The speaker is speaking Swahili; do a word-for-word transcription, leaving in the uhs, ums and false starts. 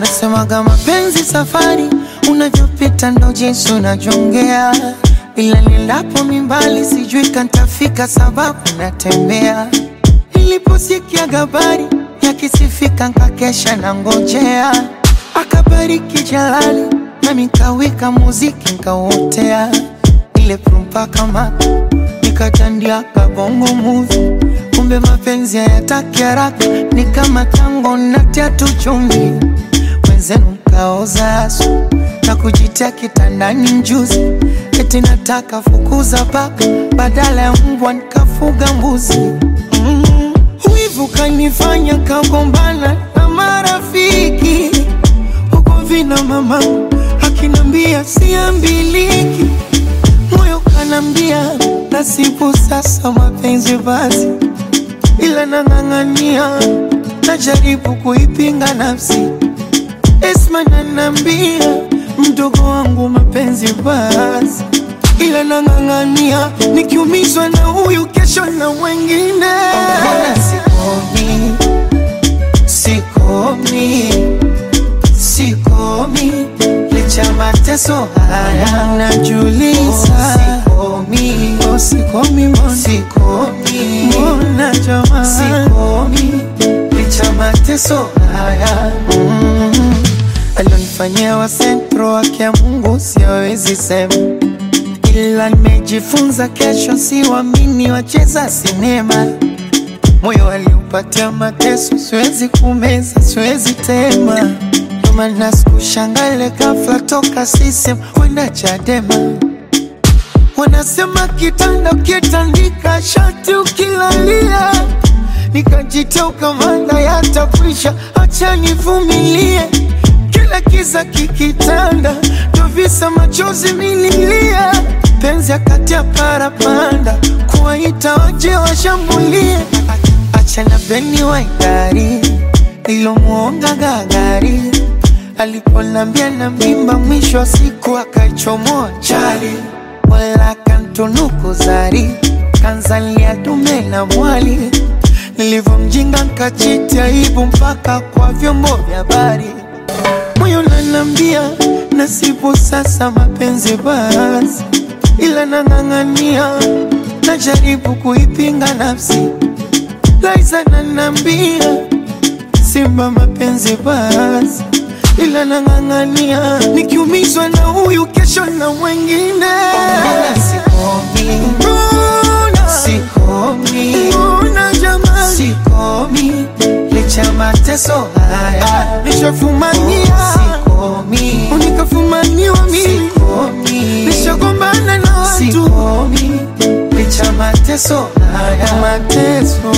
Wanasemaga mapenzi safari, unavyopita ndo jinsi unajongea. Ila nilapo mimbali sijui kantafika sababu natembea. Niliposikia habari yakisifika nkakesha na ngojea. Akabariki Jalali nami nkawika muziki nkauotea. Ile prumpa kama nikatandia kabongo movie. Kumbe mapenzi hayataki haraka, ni kama tango natia tu chumvi. Wenzenu mkaoza asu na kujitia kitandani mjuzi. Eti nataka fukuza paka badala ya mbwa nikafuga mbuzi. mm. Wivu kanifanya kagombana na marafiki. Huko vina mama akinambia siambiliki. Moyo kanambia nasibu sasa mapenzi basi. Ila nang'ang'ania najaribu kuipinga nafsi. Esma nanambia mdogo wangu mapenzi basi. Ila nang'ang'ania nikiumizwa na huyu kesho na wengine. Mbona sikomi, sikomi, sikomi licha mateso haya najuliza. Sikomi, oh sikomi mbona, sikomi mbona jamaa. Sikomi licha mateso haya. mm. Alionifanyia wa sentro wake ya Mungu siwezi sema. Ila nimejifunza kesho siwamini wacheza sinema. Moyo aliupatia mateso siwezi kumeza siwezi tema. Noma nasikushangale ghafla toka sisem kwenda Chadema. Wanasema kitanda ukitandika shati ukilalia. Nikajitia ukamanda yatafwisha acha nivumilie. Kila kiza kikitanda ndo visa machozi mililia. Penzi akatia parapanda kuwaita waje washambulie. Acha na beni wa idari ilo muonga gagari. Aliponambia na mimba mwisho wa siku akaichomoa chali. Wala kantunuku zari kanzalia dume na mwali. Nilivomjinga nkajitia aibu mpaka kwa vyombo vya habari. Moyo nanambia nasibu sasa mapenzi basi. Ila nang'ang'ania najaribu kuipinga nafsi. Laiza nanambia simba mapenzi basi. Ila nang'ang'ania nikiumizwa na huyu kesho na wengine. Mbona sikomi, mbona sikomi, mbona jamaa. Sikomi licha mateso haya nishafumania. Sikomi unikafumaniwa mimi. Sikomi nishagombana na watu. Sikomi licha mateso haya mateso.